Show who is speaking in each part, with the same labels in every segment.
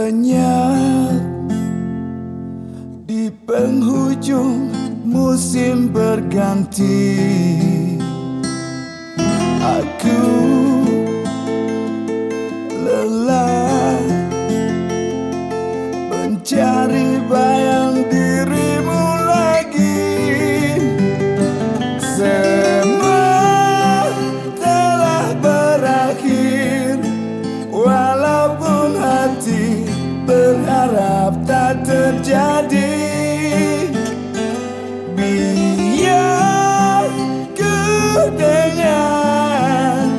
Speaker 1: lenyap di penghujung musim berganti. Aku lelah mencari bayang dirimu lagi. Semua telah berakhir, walaupun hati berharap tak terjadi. Biar ku dengan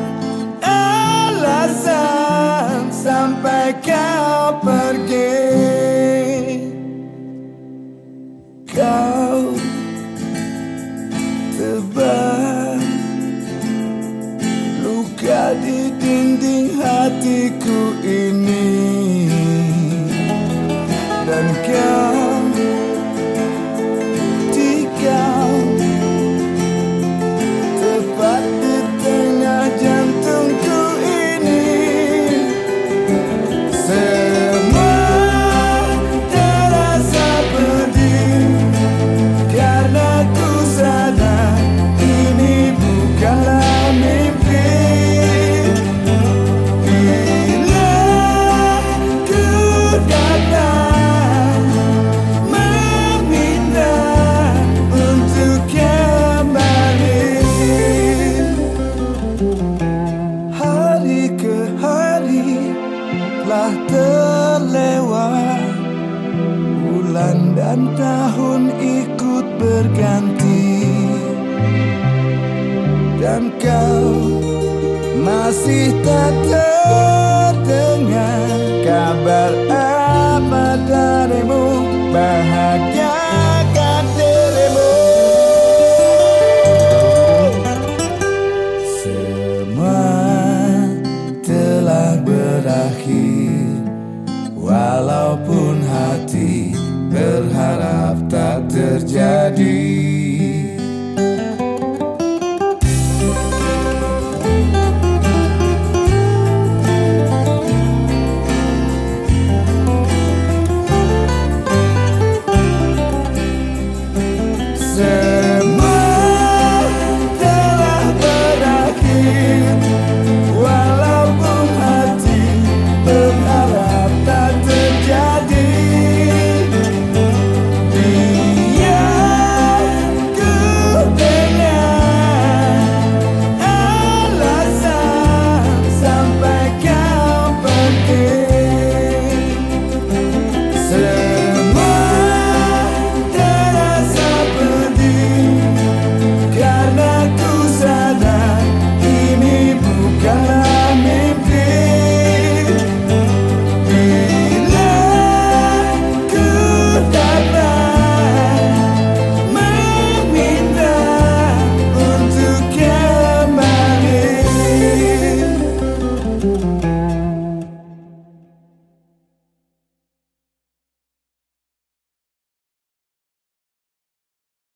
Speaker 1: alasan sampai kau pergi. Kau tebas luka di dinding hatiku ini, dan kau tikau tepat di tengah jantungku ini. Semua terasa pedih karena ku sadar ini bukanlah mimpi. Bila ku datang meminta untuk kembali, hari ke hari telah terlewat, bulan dan tahun ikut berganti, dan kau masih tak terdengar kabar apa darimu. Bahagiakan dirimu. Semua telah berakhir, walaupun hati berharap tak terjadi.